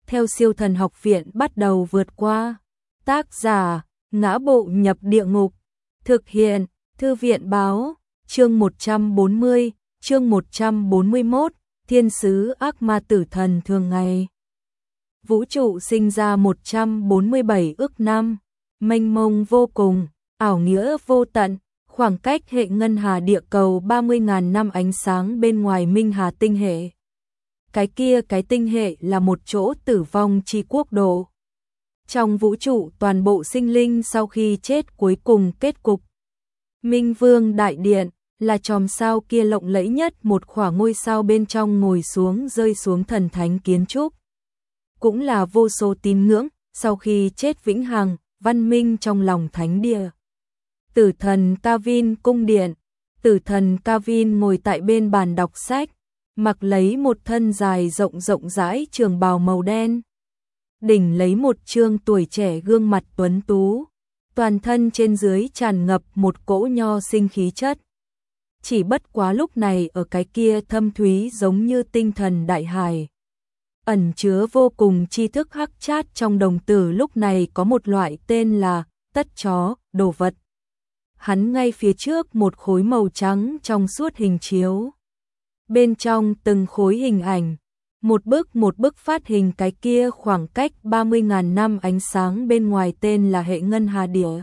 theo siêu thần học viện bắt đầu vượt qua. Tác giả, Ngã Bộ Nhập Địa Ngục. Thực hiện, Thư viện Báo. Chương 140, chương 141, Thiên sứ ác ma tử thần thường ngày. Vũ trụ sinh ra 147 ức năm, mênh mông vô cùng, ảo nghĩa vô tận, khoảng cách hệ ngân hà địa cầu 30.000 năm ánh sáng bên ngoài minh hà tinh hệ. Cái tinh hệ là một chỗ tử vong chi quốc độ. Trong vũ trụ toàn bộ sinh linh sau khi chết cuối cùng kết cục. Minh Vương Đại Điện là chòm sao kia lộng lẫy nhất, một khỏa ngôi sao bên trong ngồi xuống rơi xuống thần thánh kiến trúc. Cũng là vô số tín ngưỡng, sau khi chết vĩnh hằng, văn minh trong lòng thánh địa. Tử thần Kavin cung điện. Tử thần Kavin ngồi tại bên bàn đọc sách, mặc lấy một thân dài rộng rãi trường bào màu đen. Đỉnh lấy một trương tuổi trẻ gương mặt tuấn tú, toàn thân trên dưới tràn ngập một cỗ nho sinh khí chất. Chỉ bất quá lúc này ở cái kia thâm thúy giống như tinh thần đại hải, ẩn chứa vô cùng tri thức hắc chát trong đồng tử lúc này có một loại tên là tất chó, đồ vật. Hắn ngay phía trước một khối màu trắng trong suốt hình chiếu. Bên trong từng khối hình ảnh, một bức phát hình cái kia khoảng cách 30.000 năm ánh sáng bên ngoài tên là hệ ngân hà địa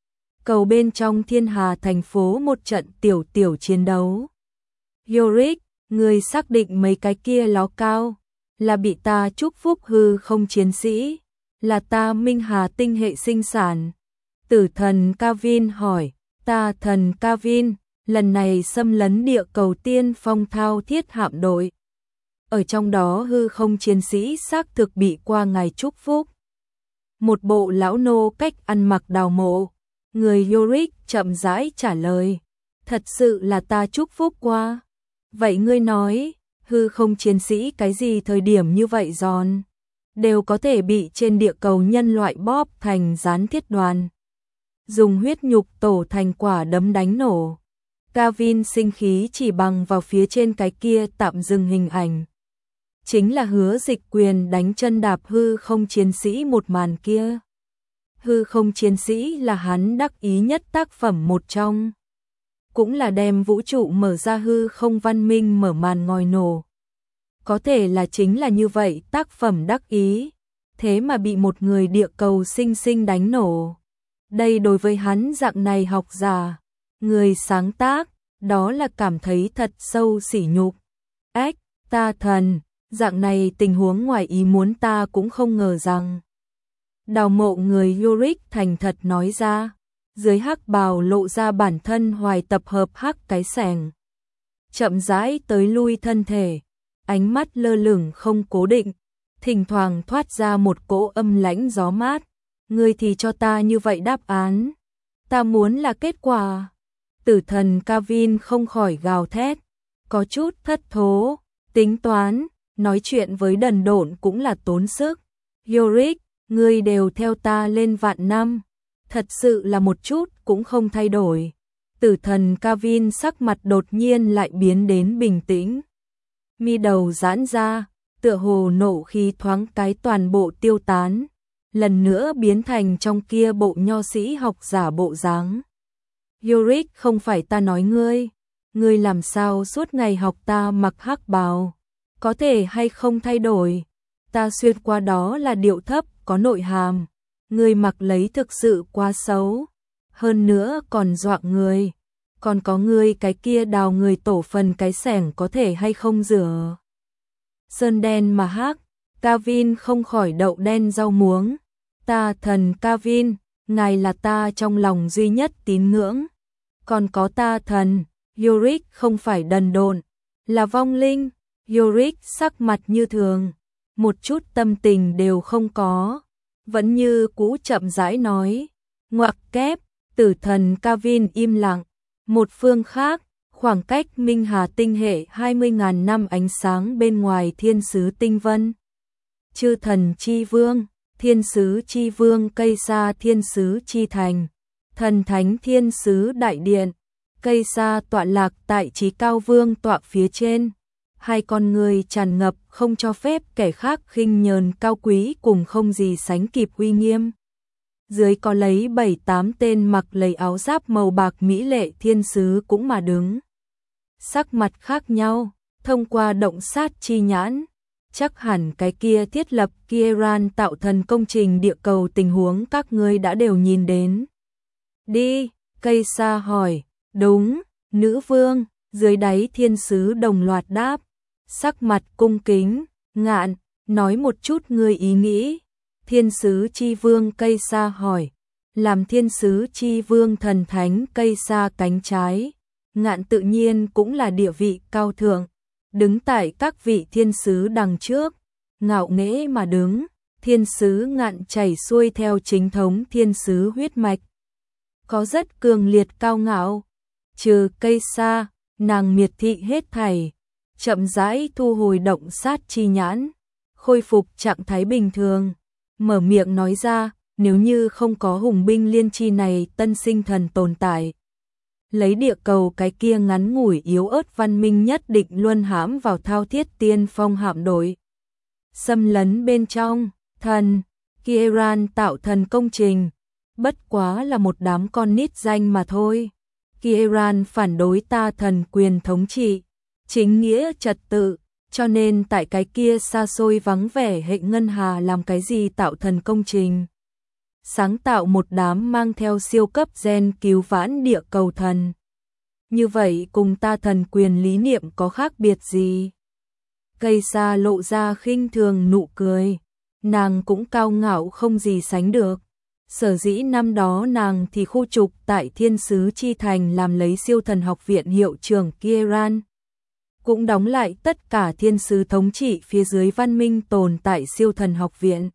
cầu bên trong thiên hà thành phố một trận tiểu chiến đấu. Yorick, người xác định mấy cái kia ló cao là bị ta chúc phúc hư không chiến sĩ, là ta minh hà tinh hệ sinh sản. Tử thần Kavin hỏi. Ta thần Kavin, lần này xâm lấn địa cầu tiên phong thao thiết hạm đội. Ở trong đó hư không chiến sĩ xác thực bị qua ngài chúc phúc. Một bộ lão nô cách ăn mặc đào mộ. Người Yorick chậm rãi trả lời. Thật sự là ta chúc phúc qua. Vậy ngươi nói, hư không chiến sĩ cái gì thời điểm như vậy giòn, đều có thể bị trên địa cầu nhân loại bóp thành gián thiết đoàn. Dùng huyết nhục tổ thành quả đấm đánh nổ. Kavin sinh khí chỉ bằng vào phía trên cái kia tạm dừng hình ảnh. Chính là Hứa Dịch Quyền đánh chân đạp hư không chiến sĩ một màn kia. Hư không chiến sĩ là hắn đắc ý nhất tác phẩm một trong. Cũng là đem vũ trụ mở ra hư không văn minh mở màn ngòi nổ. Có thể là chính là như vậy tác phẩm đắc ý. Thế mà bị một người địa cầu sinh đánh nổ. Đây đối với hắn dạng này học giả, người sáng tác, đó là cảm thấy thật sâu sỉ nhục. Ếch, ta thần, dạng này tình huống ngoài ý muốn ta cũng không ngờ rằng. Đào mộ người Yorick thành thật nói ra, dưới hắc bào lộ ra bản thân hoài tập hợp hắc cái sẻng. Chậm rãi tới lui thân thể, ánh mắt lơ lửng không cố định, thỉnh thoảng thoát ra một cỗ âm lãnh gió mát. Ngươi thì cho ta như vậy đáp án. Ta muốn là kết quả. Tử thần Kavin không khỏi gào thét. Có chút thất thố. Tính toán. Nói chuyện với đần độn cũng là tốn sức. Yorick, ngươi đều theo ta lên vạn năm. Thật sự là một chút cũng không thay đổi. Tử thần Kavin sắc mặt đột nhiên lại biến đến bình tĩnh. Mi đầu giãn ra. Tựa hồ nộ khí thoáng cái toàn bộ tiêu tán. Lần nữa biến thành trong kia bộ nho sĩ học giả bộ dáng. Yorick, không phải ta nói ngươi làm sao suốt ngày học ta mặc hắc bào, có thể hay không thay đổi, ta xuyên qua đó là điệu thấp, có nội hàm, ngươi mặc lấy thực sự quá xấu, hơn nữa còn dọa người, còn có ngươi cái kia đào người tổ phần cái sẻng có thể hay không rửa. Sơn đen mà hắc, Kavin không khỏi đậu đen rau muống. Ta thần Kavin, ngài là ta trong lòng duy nhất tín ngưỡng. Còn có ta thần, Yorick không phải đần độn, là vong linh. Yorick sắc mặt như thường, một chút tâm tình đều không có, vẫn như cũ chậm rãi nói. Ngoặc kép, tử thần Kavin im lặng. Một phương khác, khoảng cách minh hà tinh hệ 20.000 năm ánh sáng bên ngoài thiên sứ tinh vân. Chư thần chi vương. Thiên sứ chi vương cây sa thiên sứ chi thành, thần thánh thiên sứ đại điện, cây sa tọa lạc tại trí cao vương tọa phía trên, hai con người tràn ngập không cho phép kẻ khác khinh nhờn cao quý cùng không gì sánh kịp uy nghiêm. Dưới có lấy 7-8 tên mặc lấy áo giáp màu bạc mỹ lệ thiên sứ cũng mà đứng. Sắc mặt khác nhau, thông qua động sát chi nhãn, chắc hẳn cái kia thiết lập Kieran tạo thần công trình địa cầu tình huống các ngươi đã đều nhìn đến. Đi, cây sa hỏi, đúng, nữ vương, dưới đáy thiên sứ đồng loạt đáp, sắc mặt cung kính, Ngạn, nói một chút ngươi ý nghĩ. Thiên sứ chi vương cây sa hỏi, làm thiên sứ chi vương thần thánh cây sa cánh trái, Ngạn tự nhiên cũng là địa vị cao thượng, đứng tại các vị thiên sứ đằng trước, ngạo nghễ mà đứng, thiên sứ Ngạn chảy xuôi theo chính thống thiên sứ huyết mạch. Có rất cường liệt cao ngạo, trừ cây sa, nàng miệt thị hết thảy, chậm rãi thu hồi động sát chi nhãn, khôi phục trạng thái bình thường, mở miệng nói ra, nếu như không có hùng binh liên chi này tân sinh thần tồn tại. Lấy địa cầu cái kia ngắn ngủi yếu ớt văn minh nhất định luân hãm vào thao thiết tiên phong hạm đội. Xâm lấn bên trong, thần, Kieran tạo thần công trình, bất quá là một đám con nít danh mà thôi. Kieran phản đối ta thần quyền thống trị, chính nghĩa trật tự, cho nên tại cái kia xa xôi vắng vẻ hệ ngân hà làm cái gì tạo thần công trình. Sáng tạo một đám mang theo siêu cấp gen cứu vãn địa cầu thần. Như vậy cùng ta thần quyền lý niệm có khác biệt gì? Cây sa lộ ra khinh thường nụ cười, nàng cũng cao ngạo không gì sánh được. Sở dĩ năm đó nàng thì khu trục tại Thiên sứ Chi Thành làm lấy siêu thần học viện hiệu trưởng Kieran. Cũng đóng lại tất cả thiên sứ thống trị phía dưới văn minh tồn tại siêu thần học viện.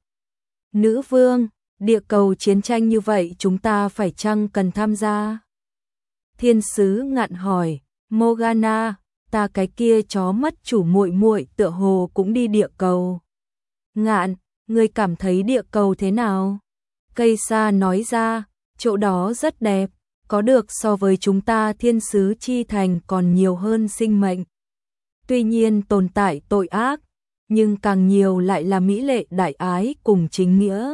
Nữ vương, địa cầu chiến tranh như vậy chúng ta phải chăng cần tham gia? Thiên sứ Ngạn hỏi, Morgana, ta cái kia chó mất chủ muội muội tựa hồ cũng đi địa cầu. Ngạn, ngươi cảm thấy địa cầu thế nào? Cây sa nói ra, chỗ đó rất đẹp, có được so với chúng ta Thiên sứ Chi Thành còn nhiều hơn sinh mệnh. Tuy nhiên tồn tại tội ác, nhưng càng nhiều lại là mỹ lệ đại ái cùng chính nghĩa.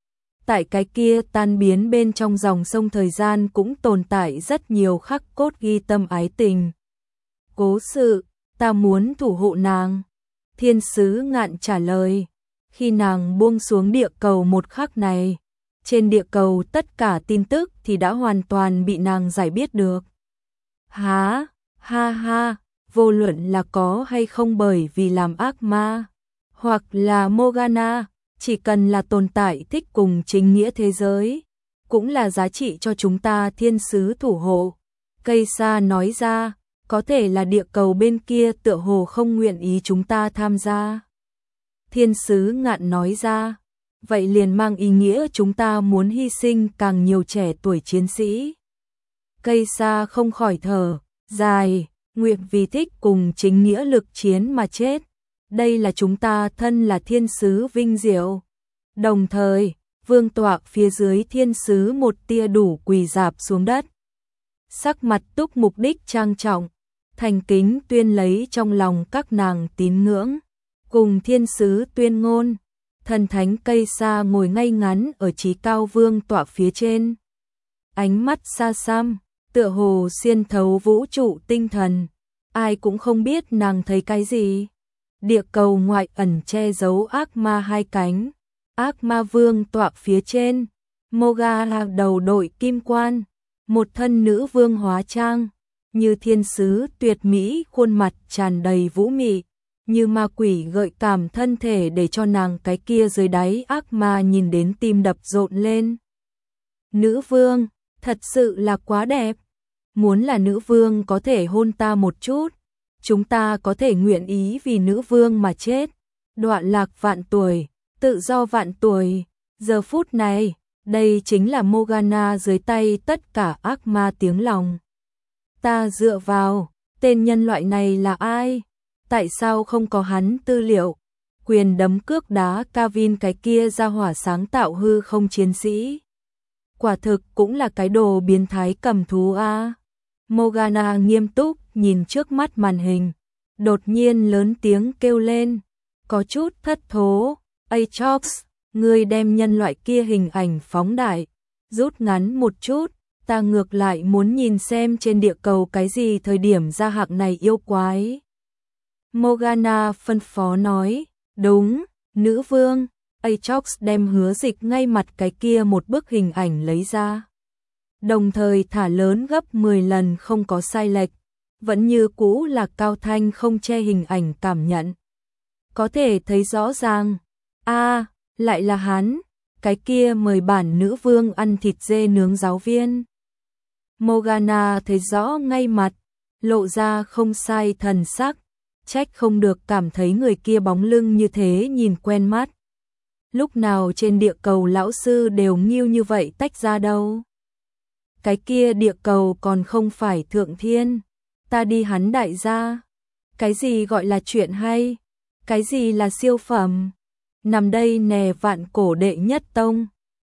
Tại cái kia tan biến bên trong dòng sông thời gian cũng tồn tại rất nhiều khắc cốt ghi tâm ái tình. Cố sự, ta muốn thủ hộ nàng. Thiên sứ Ngạn trả lời, khi nàng buông xuống địa cầu một khắc này, trên địa cầu tất cả tin tức thì đã hoàn toàn bị nàng giải biết được. Há, ha ha, vô luận là có hay không bởi vì làm ác ma, hoặc là Morgana, chỉ cần là tồn tại thích cùng chính nghĩa thế giới, cũng là giá trị cho chúng ta thiên sứ thủ hộ. Cây sa nói ra, có thể là địa cầu bên kia tựa hồ không nguyện ý chúng ta tham gia. Thiên sứ Ngạn nói ra, vậy liền mang ý nghĩa chúng ta muốn hy sinh càng nhiều trẻ tuổi chiến sĩ. Cây sa không khỏi thở dài, nguyện vì thích cùng chính nghĩa lực chiến mà chết. Đây là chúng ta thân là thiên sứ vinh diệu. Đồng thời, vương tọa phía dưới thiên sứ một tia đủ quỳ rạp xuống đất. Sắc mặt túc mục đích trang trọng, thành kính tuyên lấy trong lòng các nàng tín ngưỡng. Cùng thiên sứ tuyên ngôn, thần thánh cây sa ngồi ngay ngắn ở chí cao vương tọa phía trên. Ánh mắt xa xăm, tựa hồ xuyên thấu vũ trụ tinh thần. Ai cũng không biết nàng thấy cái gì. Địa cầu ngoại ẩn che giấu ác ma hai cánh. Ác ma vương tọa phía trên. Morgana đầu đội kim quan. Một thân nữ vương hóa trang. Như thiên sứ tuyệt mỹ khuôn mặt tràn đầy vũ mị. Như ma quỷ gợi cảm thân thể để cho nàng cái kia dưới đáy ác ma nhìn đến tim đập rộn lên. Nữ vương, thật sự là quá đẹp. Muốn là nữ vương có thể hôn ta một chút. Chúng ta có thể nguyện ý vì nữ vương mà chết. Đoạn lạc vạn tuổi, tự do vạn tuổi. Giờ phút này, đây chính là Morgana dưới tay tất cả ác ma tiếng lòng. Ta dựa vào, tên nhân loại này là ai? Tại sao không có hắn tư liệu? Quyền đấm cước đá Kavin cái kia ra hỏa sáng tạo hư không chiến sĩ. Quả thực cũng là cái đồ biến thái cầm thú a. Morgana nghiêm túc nhìn trước mắt màn hình, đột nhiên lớn tiếng kêu lên, có chút thất thố, Aatrox, ngươi đem nhân loại kia hình ảnh phóng đại, rút ngắn một chút, ta ngược lại muốn nhìn xem trên địa cầu cái gì thời điểm ra hạng này yêu quái. Morgana phân phó nói, đúng, nữ vương. Aatrox đem Hứa Dịch ngay mặt cái kia một bức hình ảnh lấy ra. Đồng thời thả lớn gấp 10 lần không có sai lệch, vẫn như cũ là cao thanh không che hình ảnh cảm nhận. Có thể thấy rõ ràng, lại là hắn, cái kia mời bản nữ vương ăn thịt dê nướng giáo viên. Morgana thấy rõ ngay mặt, lộ ra không sai thần sắc, trách không được cảm thấy người kia bóng lưng như thế nhìn quen mắt. Lúc nào trên địa cầu lão sư đều nghiêu như vậy tách ra đâu. Cái kia địa cầu còn không phải thượng thiên, ta đi hắn đại gia. Cái gì gọi là chuyện hay, cái gì là siêu phẩm, nằm đây nè vạn cổ đệ nhất tông,